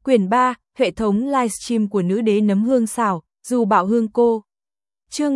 Quyển 3, hệ thống livestream của nữ đế nấm hương xào, dù bảo hương cô. Chương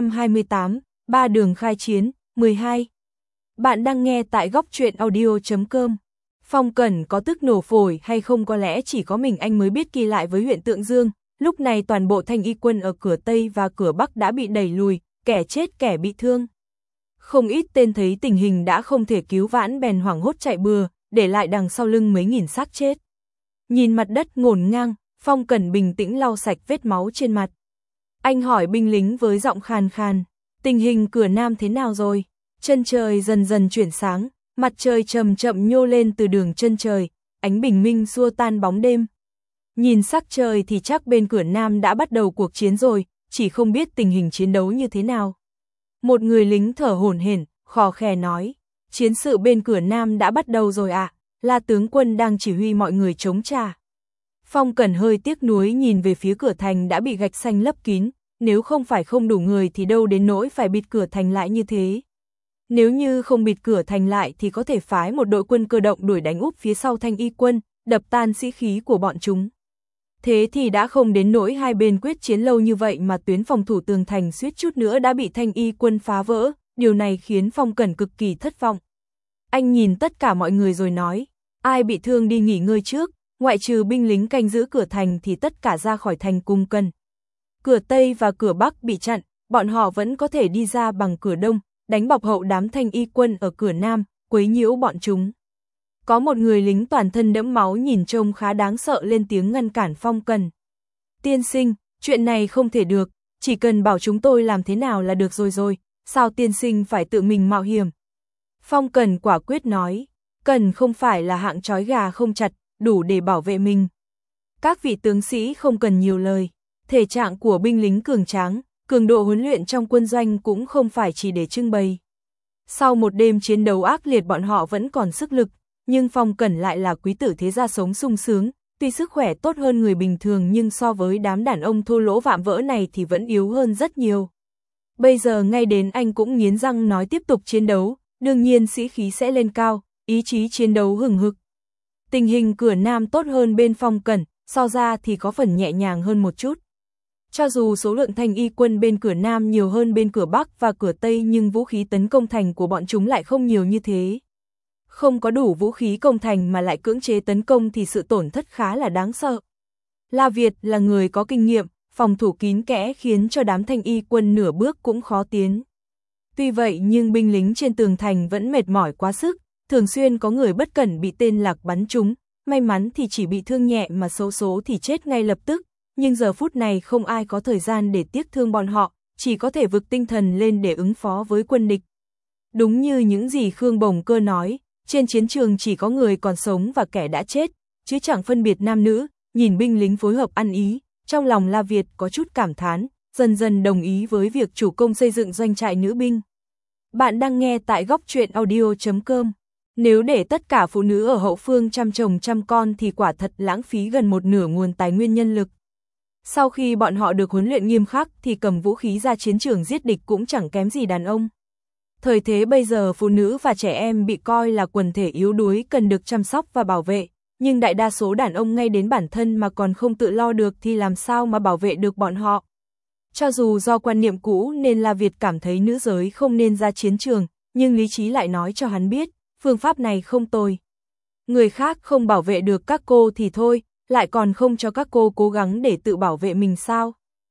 528, ba đường khai chiến, 12. Bạn đang nghe tại góc truyện audio.com. Phong Cẩn có tức nổ phổi hay không, có lẽ chỉ có mình anh mới biết kỳ lại với huyện Tượng Dương. Lúc này toàn bộ thanh y quân ở cửa Tây và cửa Bắc đã bị đẩy lùi, kẻ chết kẻ bị thương. Không ít tên thấy tình hình đã không thể cứu vãn bèn hoảng hốt chạy bừa, để lại đằng sau lưng mấy nghìn xác chết. Nhìn mặt đất ngổn ngang, Phong Cẩn bình tĩnh lau sạch vết máu trên mặt. Anh hỏi binh lính với giọng khàn khàn, tình hình cửa Nam thế nào rồi? Chân trời dần dần chuyển sáng, mặt trời chậm chậm nhô lên từ đường chân trời, ánh bình minh xua tan bóng đêm. Nhìn sắc trời thì chắc bên cửa Nam đã bắt đầu cuộc chiến rồi, chỉ không biết tình hình chiến đấu như thế nào. Một người lính thở hổn hển, khò khè nói, chiến sự bên cửa Nam đã bắt đầu rồi ạ, là tướng quân đang chỉ huy mọi người chống trả. Phong Cẩn hơi tiếc nuối nhìn về phía cửa thành đã bị gạch xanh lấp kín, nếu không phải không đủ người thì đâu đến nỗi phải bịt cửa thành lại như thế. Nếu như không bịt cửa thành lại thì có thể phái một đội quân cơ động đuổi đánh úp phía sau thanh y quân, đập tan sĩ khí của bọn chúng. Thế thì đã không đến nỗi hai bên quyết chiến lâu như vậy mà tuyến phòng thủ tường thành suýt chút nữa đã bị thanh y quân phá vỡ, điều này khiến Phong Cẩn cực kỳ thất vọng. Anh nhìn tất cả mọi người rồi nói, ai bị thương đi nghỉ ngơi trước, ngoại trừ binh lính canh giữ cửa thành thì tất cả ra khỏi thành cùng cần. Cửa Tây và cửa Bắc bị chặn, bọn họ vẫn có thể đi ra bằng cửa Đông, đánh bọc hậu đám thanh y quân ở cửa Nam, quấy nhiễu bọn chúng. Có một người lính toàn thân đẫm máu nhìn trông khá đáng sợ lên tiếng ngăn cản Phong Cẩn. Tiên sinh, chuyện này không thể được, chỉ cần bảo chúng tôi làm thế nào là được rồi, sao tiên sinh phải tự mình mạo hiểm? Phong Cẩn quả quyết nói, Cẩn không phải là hạng trói gà không chặt, đủ để bảo vệ mình. Các vị tướng sĩ không cần nhiều lời, thể trạng của binh lính cường tráng, cường độ huấn luyện trong quân doanh cũng không phải chỉ để trưng bày. Sau một đêm chiến đấu ác liệt bọn họ vẫn còn sức lực, nhưng Phong Cẩn lại là quý tử thế gia sống sung sướng, tuy sức khỏe tốt hơn người bình thường nhưng so với đám đàn ông thô lỗ vạm vỡ này thì vẫn yếu hơn rất nhiều. Bây giờ ngay đến anh cũng nghiến răng nói tiếp tục chiến đấu, đương nhiên sĩ khí sẽ lên cao, ý chí chiến đấu hừng hực. Tình hình cửa Nam tốt hơn bên Phong Cẩn, so ra thì có phần nhẹ nhàng hơn một chút. Cho dù số lượng thanh y quân bên cửa Nam nhiều hơn bên cửa Bắc và cửa Tây nhưng vũ khí tấn công thành của bọn chúng lại không nhiều như thế. Không có đủ vũ khí công thành mà lại cưỡng chế tấn công thì sự tổn thất khá là đáng sợ. La Việt là người có kinh nghiệm, phòng thủ kín kẽ khiến cho đám thanh y quân nửa bước cũng khó tiến. Tuy vậy nhưng binh lính trên tường thành vẫn mệt mỏi quá sức, thường xuyên có người bất cẩn bị tên lạc bắn trúng, may mắn thì chỉ bị thương nhẹ mà xấu số thì chết ngay lập tức, nhưng giờ phút này không ai có thời gian để tiếc thương bọn họ, chỉ có thể vực tinh thần lên để ứng phó với quân địch. Đúng như những gì Khương Bồng Cơ nói, trên chiến trường chỉ có người còn sống và kẻ đã chết, chứ chẳng phân biệt nam nữ, nhìn binh lính phối hợp ăn ý, trong lòng La Việt có chút cảm thán, dần dần đồng ý với việc chủ công xây dựng doanh trại nữ binh. Bạn đang nghe tại góc truyện audio.com. Nếu để tất cả phụ nữ ở hậu phương chăm chồng chăm con thì quả thật lãng phí gần một nửa nguồn tài nguyên nhân lực. Sau khi bọn họ được huấn luyện nghiêm khắc thì cầm vũ khí ra chiến trường giết địch cũng chẳng kém gì đàn ông. Thời thế bây giờ phụ nữ và trẻ em bị coi là quần thể yếu đuối cần được chăm sóc và bảo vệ, nhưng đại đa số đàn ông ngay đến bản thân mà còn không tự lo được thì làm sao mà bảo vệ được bọn họ. Cho dù do quan niệm cũ nên La Việt cảm thấy nữ giới không nên ra chiến trường, nhưng lý trí lại nói cho hắn biết, phương pháp này không tồi. Người khác không bảo vệ được các cô thì thôi, lại còn không cho các cô cố gắng để tự bảo vệ mình sao?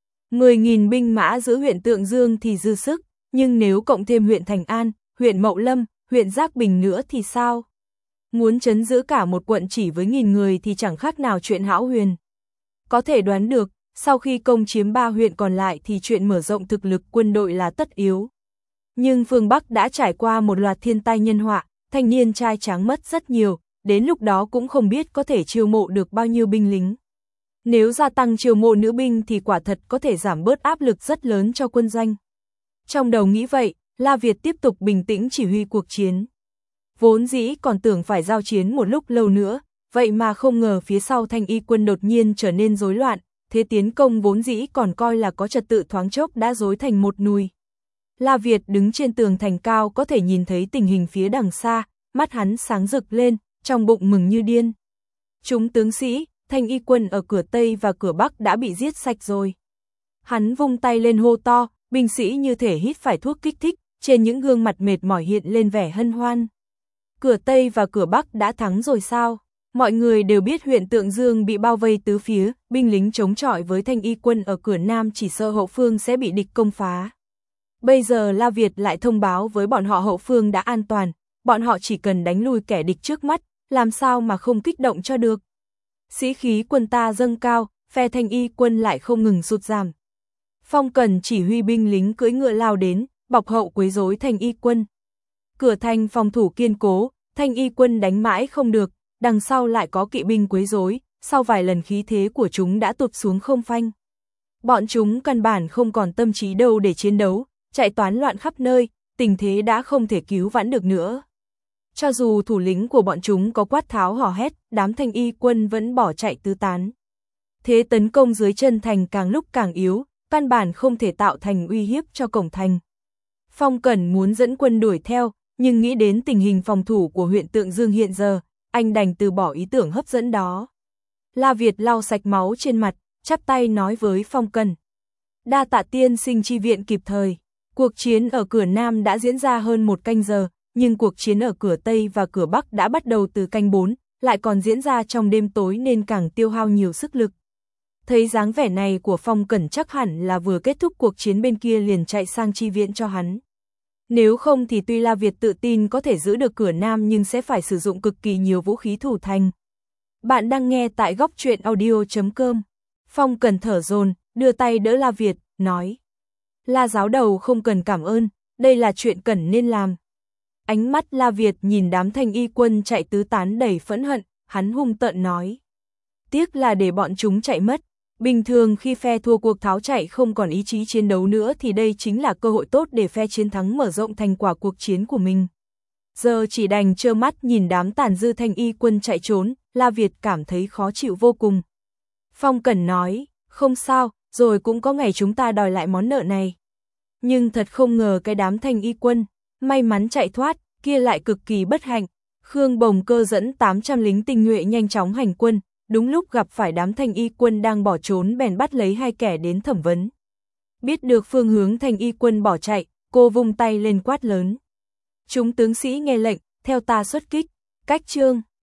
10.000 binh mã giữ huyện Tượng Dương thì dư sức, nhưng nếu cộng thêm huyện Thành An, huyện Mậu Lâm, huyện Giác Bình nữa thì sao? Muốn trấn giữ cả một quận chỉ với 1.000 người thì chẳng khác nào chuyện hão huyền. Có thể đoán được, sau khi công chiếm 3 huyện còn lại thì chuyện mở rộng thực lực quân đội là tất yếu. Nhưng phương Bắc đã trải qua một loạt thiên tai nhân họa, thanh niên trai tráng mất rất nhiều, đến lúc đó cũng không biết có thể chiêu mộ được bao nhiêu binh lính. Nếu gia tăng chiêu mộ nữ binh thì quả thật có thể giảm bớt áp lực rất lớn cho quân doanh. Trong đầu nghĩ vậy, La Việt tiếp tục bình tĩnh chỉ huy cuộc chiến. Vốn dĩ còn tưởng phải giao chiến một lúc lâu nữa, vậy mà không ngờ phía sau thanh y quân đột nhiên trở nên rối loạn, thế tiến công vốn dĩ còn coi là có trật tự thoáng chốc đã rối thành một nùi. La Việt đứng trên tường thành cao có thể nhìn thấy tình hình phía đằng xa, mắt hắn sáng rực lên, trong bụng mừng như điên. Chúng tướng sĩ, Thanh y quân ở cửa Tây và cửa Bắc đã bị giết sạch rồi. Hắn vung tay lên hô to, binh sĩ như thể hít phải thuốc kích thích, trên những gương mặt mệt mỏi hiện lên vẻ hân hoan. Cửa Tây và cửa Bắc đã thắng rồi sao? Mọi người đều biết huyện Tượng Dương bị bao vây tứ phía, binh lính chống chọi với Thanh y quân ở cửa Nam chỉ sợ hậu phương sẽ bị địch công phá. Bây giờ La Việt lại thông báo với bọn họ hậu phương đã an toàn, bọn họ chỉ cần đánh lui kẻ địch trước mắt, làm sao mà không kích động cho được. Sĩ khí quân ta dâng cao, phe Thanh y quân lại không ngừng sụt giảm. Phong Cẩn chỉ huy binh lính cưỡi ngựa lao đến, bọc hậu quấy rối Thanh y quân. Cửa thành phòng thủ kiên cố, Thanh y quân đánh mãi không được, đằng sau lại có kỵ binh quấy rối, sau vài lần khí thế của chúng đã tụt xuống không phanh. Bọn chúng căn bản không còn tâm trí đâu để chiến đấu, chạy toán loạn khắp nơi, tình thế đã không thể cứu vãn được nữa. Cho dù thủ lĩnh của bọn chúng có quát tháo hò hét, đám Thanh y quân vẫn bỏ chạy tứ tán. Thế tấn công dưới chân thành càng lúc càng yếu, căn bản không thể tạo thành uy hiếp cho cổng thành. Phong Cẩn muốn dẫn quân đuổi theo, nhưng nghĩ đến tình hình phòng thủ của huyện Tượng Dương hiện giờ, anh đành từ bỏ ý tưởng hấp dẫn đó. La Việt lau sạch máu trên mặt, chắp tay nói với Phong Cẩn. Đa tạ tiên sinh chi viện kịp thời. Cuộc chiến ở cửa Nam đã diễn ra hơn 1 canh giờ, nhưng cuộc chiến ở cửa Tây và cửa Bắc đã bắt đầu từ canh 4, lại còn diễn ra trong đêm tối nên càng tiêu hao nhiều sức lực. Thấy dáng vẻ này của Phong Cẩn chắc hẳn là vừa kết thúc cuộc chiến bên kia liền chạy sang chi viện cho hắn. Nếu không thì tuy La Việt tự tin có thể giữ được cửa Nam nhưng sẽ phải sử dụng cực kỳ nhiều vũ khí thủ thành. Bạn đang nghe tại góc truyện audio.com. Phong Cẩn thở dồn, đưa tay đỡ La Việt, nói. La giáo đầu không cần cảm ơn, đây là chuyện Cẩn nên làm. Ánh mắt La Việt nhìn đám Thanh y quân chạy tứ tán đầy phẫn hận, hắn hung tợn nói. Tiếc là để bọn chúng chạy mất. Bình thường khi phe thua cuộc tháo chạy không còn ý chí chiến đấu nữa thì đây chính là cơ hội tốt để phe chiến thắng mở rộng thành quả cuộc chiến của mình. Giờ chỉ đành trơ mắt nhìn đám tàn dư Thanh y quân chạy trốn, La Việt cảm thấy khó chịu vô cùng. Phong Cẩn nói, không sao, rồi cũng có ngày chúng ta đòi lại món nợ này. Nhưng thật không ngờ cái đám Thanh y quân, may mắn chạy thoát, kia lại cực kỳ bất hạnh. Khương Bồng Cơ dẫn 800 lính tinh nhuệ nhanh chóng hành quân, đúng lúc gặp phải đám Thanh y quân đang bỏ trốn bèn bắt lấy 2 kẻ đến thẩm vấn. Biết được phương hướng Thanh y quân bỏ chạy, cô vung tay lên quát lớn. Chúng tướng sĩ nghe lệnh, theo ta xuất kích, cách chương.